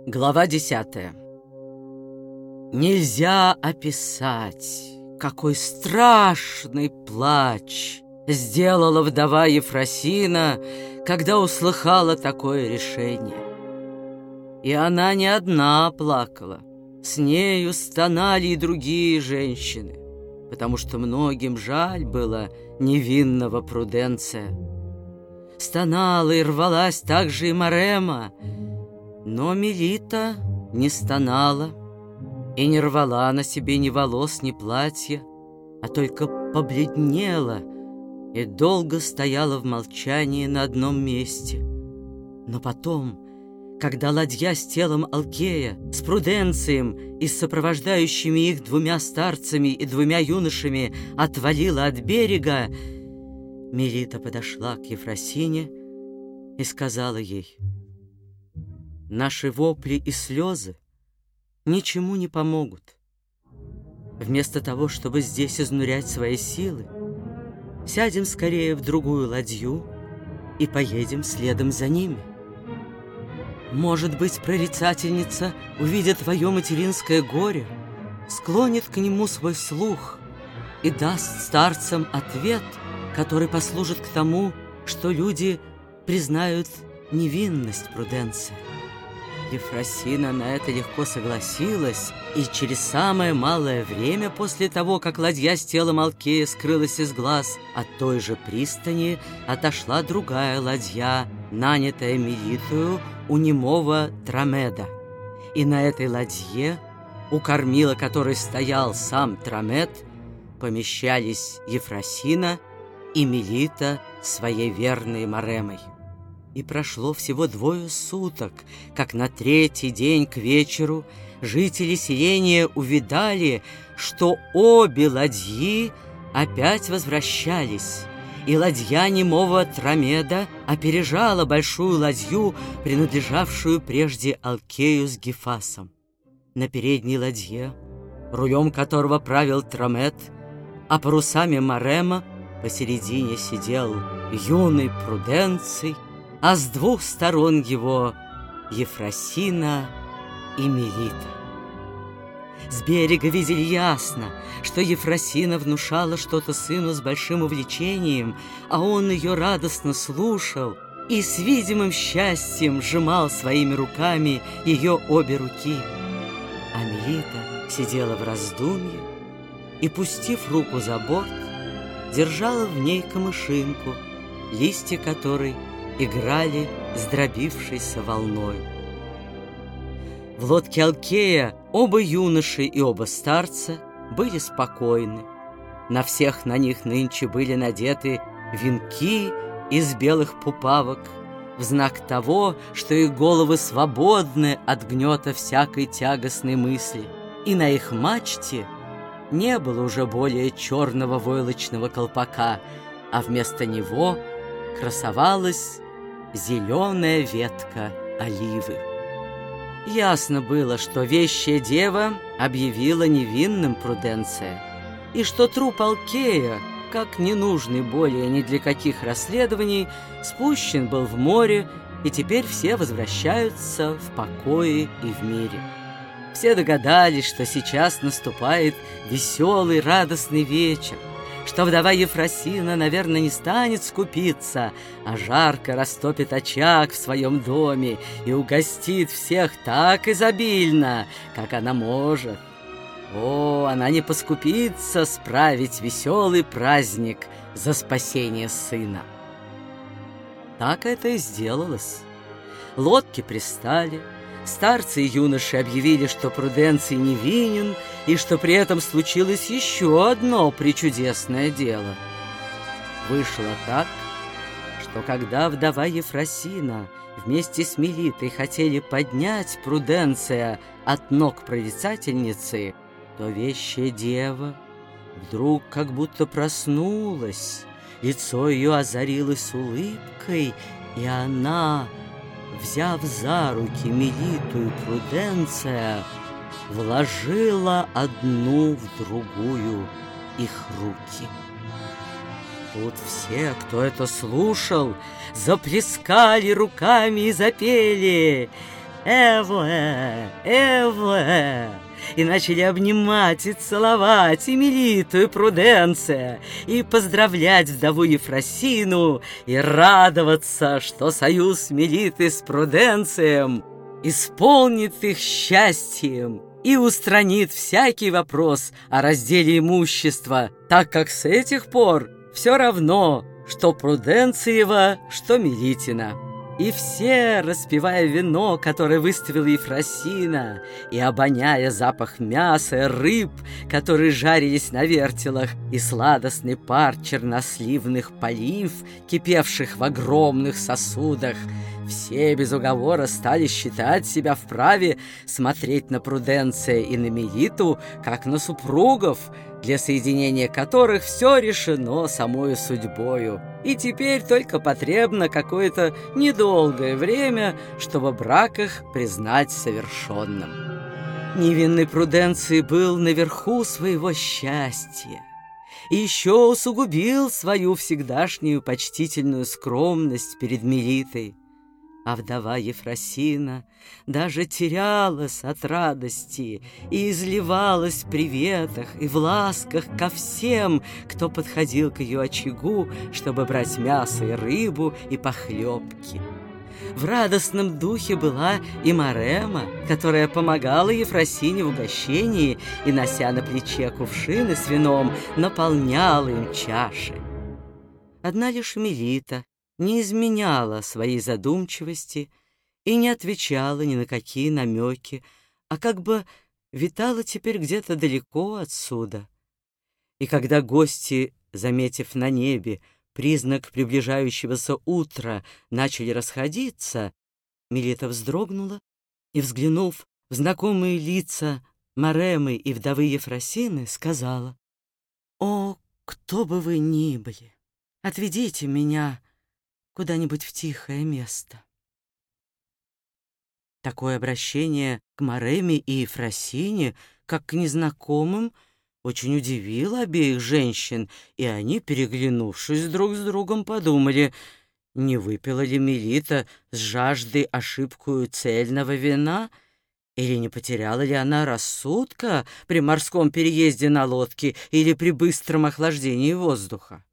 Глава 10. Нельзя описать, какой страшный плач сделала вдова Ефросина, когда услыхала такое решение. И она не одна плакала, с нею стонали и другие женщины, потому что многим жаль было невинного Пруденция. Стонала и рвалась также и Марема, но Мелита не стонала и не рвала на себе ни волос, ни платья, а только побледнела и долго стояла в молчании на одном месте. Но потом, когда ладья с телом Алкея, с Пруденцием и с сопровождающими их 2 старцами и 2 юношами отвалила от берега, Мелита подошла к Ефросине и сказала ей: «Наши вопли и слезы ничему не помогут. Вместо того, чтобы здесь изнурять свои силы, сядем скорее в другую ладью и поедем следом за ними. Может быть, прорицательница, увидя твое материнское горе, склонит к нему свой слух и даст старцам ответ, который послужит к тому, что люди признают невинность Пруденция». Ефросина на это легко согласилась, и через самое малое время после того, как ладья с телом Алкея скрылась из глаз, от той же пристани отошла другая ладья, нанятая Мелитою у немого Тромеда. И на этой ладье, у кормила которой стоял сам Тромед, помещались Ефросина и Мелита своей верной Маремой. И прошло всего 2 суток, как на 3-й день к вечеру жители селения увидали, что обе ладьи опять возвращались, и ладья немого Тромеда опережала большую ладью, принадлежавшую прежде Алкею с Гефасом. На передней ладье, рулем которого правил Тромед, а парусами Марема, посередине сидел юный Пруденций, а с 2 сторон его Ефросина и Мелита. С берега видели ясно, что Ефросина внушала что-то сыну с большим увлечением, а он ее радостно слушал и с видимым счастьем сжимал своими руками ее обе руки. А Мелита сидела в раздумье и, пустив руку за борт, держала в ней камышинку, листья которой играли с дробившейся волной. В лодке Алкея оба юноши и оба старца были спокойны. На всех на них нынче были надеты венки из белых пупавок, в знак того, что их головы свободны от гнета всякой тягостной мысли, и на их мачте не было уже более черного войлочного колпака, а вместо него красовалась зеленая ветка оливы. Ясно было, что вещая дева объявила невинным Пруденция, и что труп Алкея, как ненужный более ни для каких расследований, спущен был в море, и теперь все возвращаются в покое и в мире. Все догадались, что сейчас наступает веселый, радостный вечер, что вдова Ефросина, наверное, не станет скупиться, а жарко растопит очаг в своем доме и угостит всех так изобильно, как она может. О, она не поскупится справить веселый праздник за спасение сына. Так это и сделалось. Лодки пристали, старцы и юноши объявили, что Пруденций невинен, и что при этом случилось еще одно пречудесное дело. Вышло так, что когда вдова Ефросина вместе с Мелитой хотели поднять Пруденция от ног прорицательницы, то вещая дева вдруг как будто проснулась, лицо ее озарилось улыбкой, и она, взяв за руки Мелиту и Пруденция, вложила одну в другую их руки. Тут все, кто это слушал, заплескали руками и запели: Эвуэ, Эвуэ!» И начали обнимать и целовать и Мелиту, и Пруденция, и поздравлять вдову Ефросину, и радоваться, что союз Мелиты с Пруденцием исполнит их счастьем и устранит всякий вопрос о разделе имущества, так как с этих пор все равно, что Пруденциева, что Мелитина. И все, распивая вино, которое выставила Ефросина, и обоняя запах мяса и рыб, которые жарились на вертелах, и сладостный пар черносливных полив, кипевших в огромных сосудах, все без уговора стали считать себя вправе смотреть на Пруденция и на Мелиту, как на супругов, для соединения которых все решено самою судьбою. И теперь только потребно какое-то недолгое время, чтобы брак их признать совершенным. Невинный Пруденций был наверху своего счастья и еще усугубил свою всегдашнюю почтительную скромность перед Мелитой. А вдова Ефросина даже терялась от радости и изливалась в приветах и в ласках ко всем, кто подходил к ее очагу, чтобы брать мясо и рыбу и похлебки. В радостном духе была и Марема, которая помогала Ефросине в угощении и, нося на плече кувшины с вином, наполняла им чаши. Одна лишь Мелита не изменяла своей задумчивости и не отвечала ни на какие намеки, а как бы витала теперь где-то далеко отсюда. И когда гости, заметив на небе признак приближающегося утра, начали расходиться, Мелита вздрогнула и, взглянув в знакомые лица Маремы и вдовы Ефросины, сказала: «О, кто бы вы ни были, отведите меня куда-нибудь в тихое место». Такое обращение к Мареме и Ефросине, как к незнакомым, очень удивило обеих женщин, и они, переглянувшись друг с другом, подумали, не выпила ли Мелита с жаждой ошибкую цельного вина, или не потеряла ли она рассудка при морском переезде на лодке или при быстром охлаждении воздуха.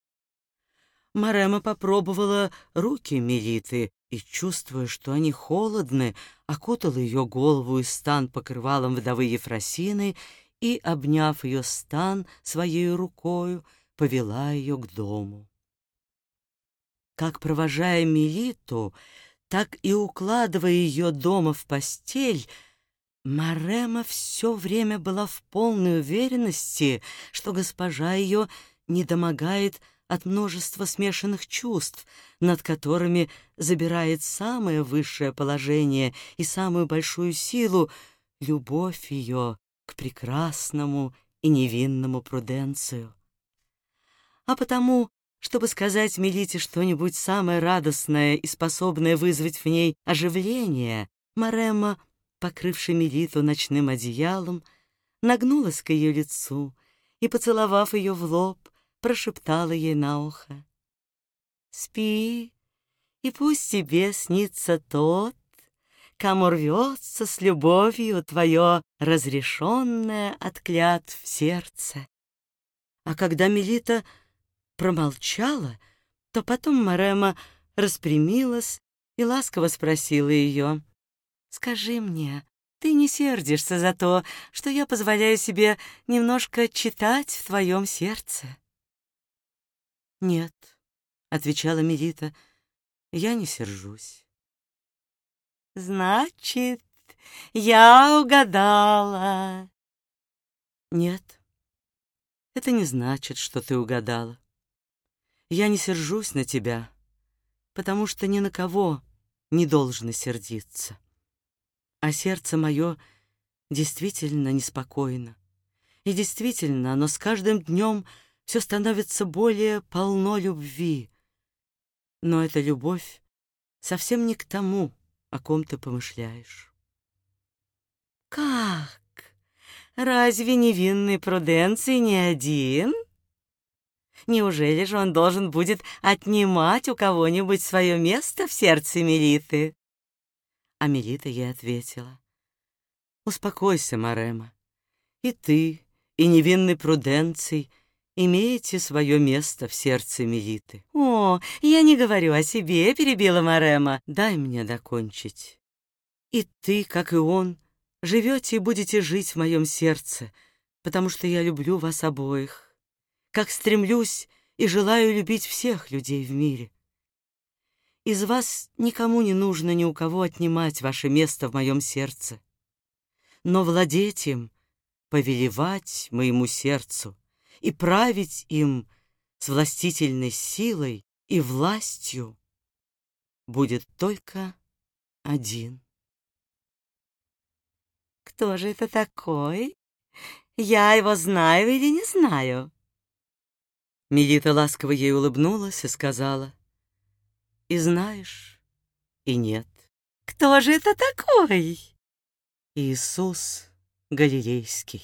Марема попробовала руки Мелиты и, чувствуя, что они холодны, окутала ее голову и стан покрывалом вдовы Ефросины и, обняв ее стан своей рукою, повела ее к дому. Как провожая Мелиту, так и укладывая ее дома в постель, Марема все время была в полной уверенности, что госпожа ее недомогает от множества смешанных чувств, над которыми забирает самое высшее положение и самую большую силу любовь ее к прекрасному и невинному Пруденцию. А потому, чтобы сказать Мелите что-нибудь самое радостное и способное вызвать в ней оживление, Марема, покрывши Мелиту ночным одеялом, нагнулась к ее лицу и, поцеловав ее в лоб, прошептала ей на ухо: «Спи, и пусть тебе снится тот, кому рвется с любовью твое разрешенное от клятв сердце». А когда Мелита промолчала, то потом Марема распрямилась и ласково спросила ее: «Скажи мне, ты не сердишься за то, что я позволяю себе немножко читать в твоем сердце?» «Нет», — отвечала Мелита, — «я не сержусь». «Значит, я угадала». «Нет, это не значит, что ты угадала. Я не сержусь на тебя, потому что ни на кого не должно сердиться. А сердце мое действительно неспокойно. И действительно, оно с каждым днем все становится более полно любви. Но эта любовь совсем не к тому, о ком ты помышляешь». «Как? Разве невинный Пруденций не один? Неужели же он должен будет отнимать у кого-нибудь свое место в сердце Мелиты? А Мелита ей ответила: «Успокойся, Марема, и ты, и невинный Пруденций имеете свое место в сердце Мелиты». «О, я не говорю о себе», — перебила Марема. «Дай мне докончить. И ты, как и он, живете и будете жить в моем сердце, потому что я люблю вас обоих, как стремлюсь и желаю любить всех людей в мире. Из вас никому не нужно ни у кого отнимать ваше место в моем сердце, но владеть им, повелевать моему сердцу и править им с властительной силой и властью будет только один». «Кто же это такой? Я его знаю или не знаю?» Мелита ласково ей улыбнулась и сказала: «И знаешь, и нет». «Кто же это такой?» «Иисус Галилейский».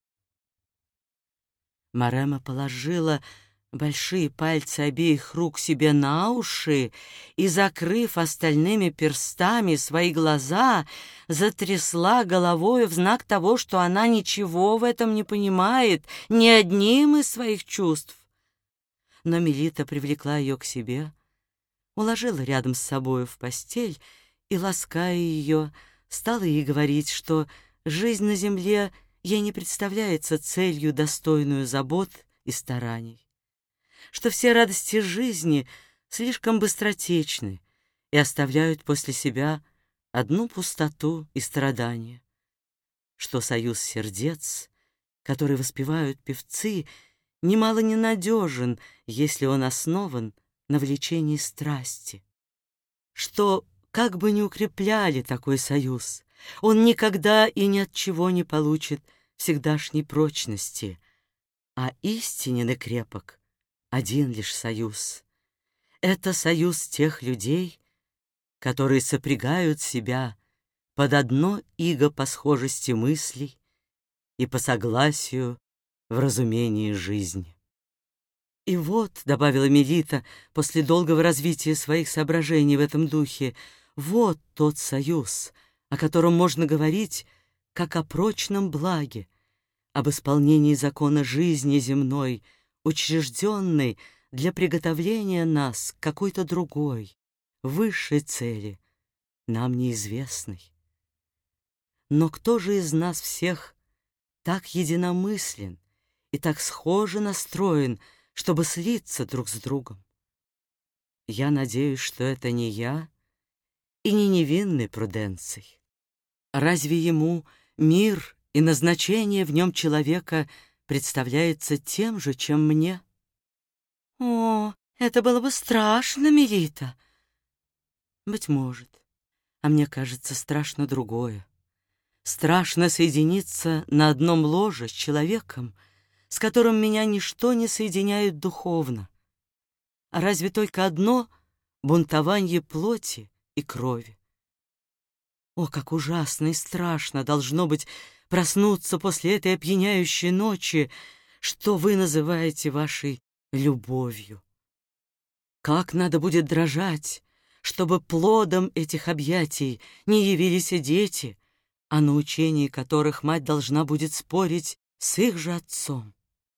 Марема положила большие пальцы обеих рук себе на уши и, закрыв остальными перстами свои глаза, затрясла головой в знак того, что она ничего в этом не понимает, ни одним из своих чувств. Но Мелита привлекла ее к себе, уложила рядом с собою в постель и, лаская ее, стала ей говорить, что жизнь на земле ей не представляется целью, достойную забот и стараний, что все радости жизни слишком быстротечны и оставляют после себя одну пустоту и страдания, что союз сердец, который воспевают певцы, немало ненадежен, если он основан на влечении страсти, что, как бы ни укрепляли такой союз, он никогда и ни от чего не получит всегдашней прочности, а истинен и крепок один лишь союз. Это союз тех людей, которые сопрягают себя под одно иго по схожести мыслей и по согласию в разумении жизни. «И вот», — добавила Мелита после долгого развития своих соображений в этом духе, «вот тот союз, о котором можно говорить как о прочном благе, об исполнении закона жизни земной, учрежденной для приготовления нас к какой-то другой, высшей цели, нам неизвестной. Но кто же из нас всех так единомыслен и так схоже настроен, чтобы слиться друг с другом? Я надеюсь, что это не я и не невинный Пруденций. Разве ему мир и назначение в нем человека представляется тем же, чем мне?» «О, это было бы страшно, Мелита!» «Быть может, а мне кажется, страшно другое. Страшно соединиться на одном ложе с человеком, с которым меня ничто не соединяет духовно, а разве только одно бунтование плоти и крови. О, как ужасно и страшно должно быть проснуться после этой опьяняющей ночи, что вы называете вашей любовью. Как надо будет дрожать, чтобы плодом этих объятий не явились и дети, о научении которых мать должна будет спорить с их же отцом».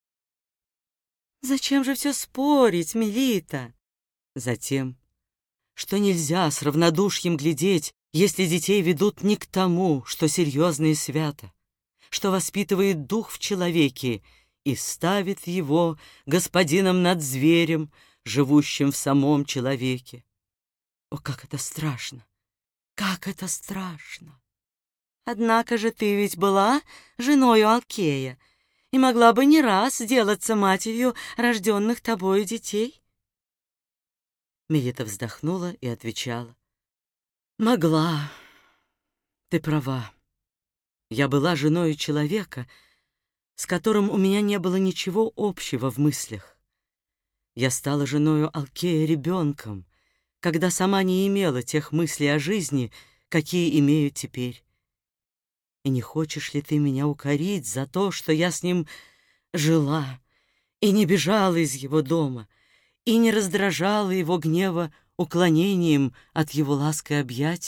«Зачем же все спорить, Мелита?» «Затем, что нельзя с равнодушием глядеть, если детей ведут не к тому, что серьезно и свято, что воспитывает дух в человеке и ставит его господином над зверем, живущим в самом человеке. О, как это страшно! Как это страшно!» «Однако же ты ведь была женою Алкея и могла бы не раз сделаться матерью рожденных тобою детей». Мелита вздохнула и отвечала: «Могла. Ты права. Я была женою человека, с которым у меня не было ничего общего в мыслях. Я стала женою Алкея ребенком, когда сама не имела тех мыслей о жизни, какие имею теперь. И не хочешь ли ты меня укорить за то, что я с ним жила и не бежала из его дома, и не раздражала его гнева уклонением от его ласк и объятий,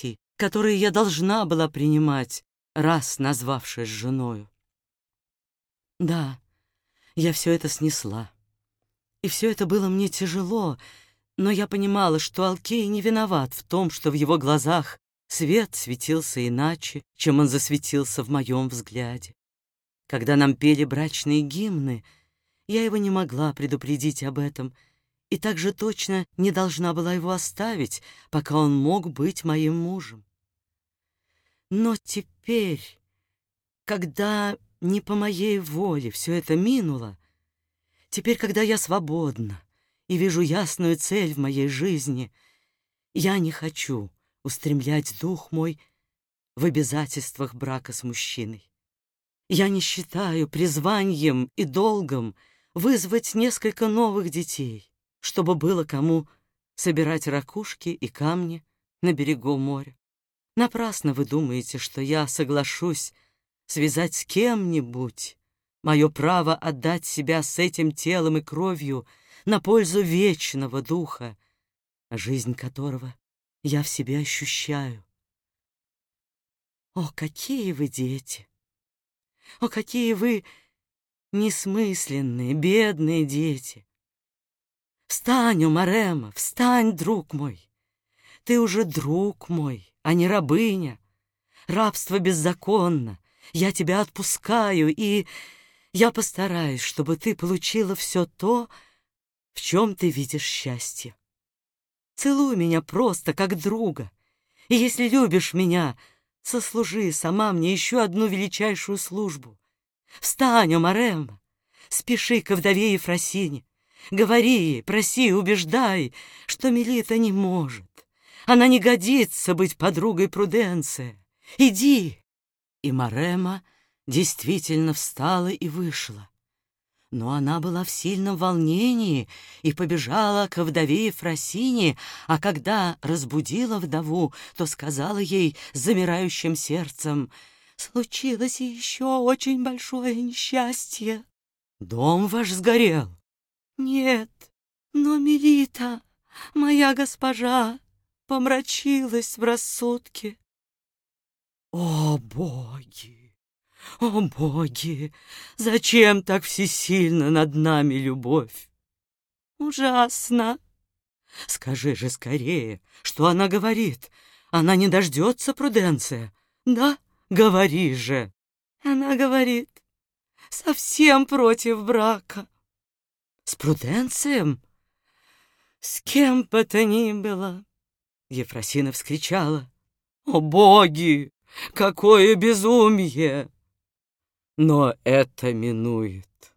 которые я должна была принимать, раз назвавшись женою. Да, я все это снесла, и все это было мне тяжело, но я понимала, что Алкей не виноват в том, что в его глазах свет светился иначе, чем он засветился в моем взгляде. Когда нам пели брачные гимны, я его не могла предупредить об этом, и так же точно не должна была его оставить, пока он мог быть моим мужем. Но теперь, когда не по моей воле все это минуло, теперь, когда я свободна и вижу ясную цель в моей жизни, я не хочу устремлять дух мой в обязательствах брака с мужчиной. Я не считаю призванием и долгом вызвать несколько новых детей, чтобы было кому собирать ракушки и камни на берегу моря. Напрасно вы думаете, что я соглашусь связать с кем-нибудь мое право отдать себя с этим телом и кровью на пользу вечного духа, жизнь которого я в себе ощущаю. О, какие вы дети! О, какие вы несмысленные, бедные дети! Встань, Марема, встань, друг мой! Ты уже друг мой, а не рабыня. Рабство беззаконно. Я тебя отпускаю, и я постараюсь, чтобы ты получила все то, в чем ты видишь счастье. Целуй меня просто как друга, и если любишь меня, сослужи сама мне еще одну величайшую службу. Встань, Марема, спеши ко вдове Ефросине, говори ей, проси, убеждай, что Мелита не может. Она не годится быть подругой Пруденция. Иди!» И Марема действительно встала и вышла. Но она была в сильном волнении и побежала ко вдове Ефросине, а когда разбудила вдову, то сказала ей с замирающим сердцем: «Случилось еще очень большое несчастье». «Дом ваш сгорел?» «Нет, но Мелита, моя госпожа, помрачилась в рассудке». «О, боги! О, боги! Зачем так всесильна над нами любовь?» «Ужасно!» «Скажи же скорее, что она говорит. Она не дождется Пруденция. Да, говори же!» «Она говорит, совсем против брака». «С Пруденцием?» «С кем бы то ни было!» Ефросина вскричала: «О, боги! Какое безумие!» «Но это минует.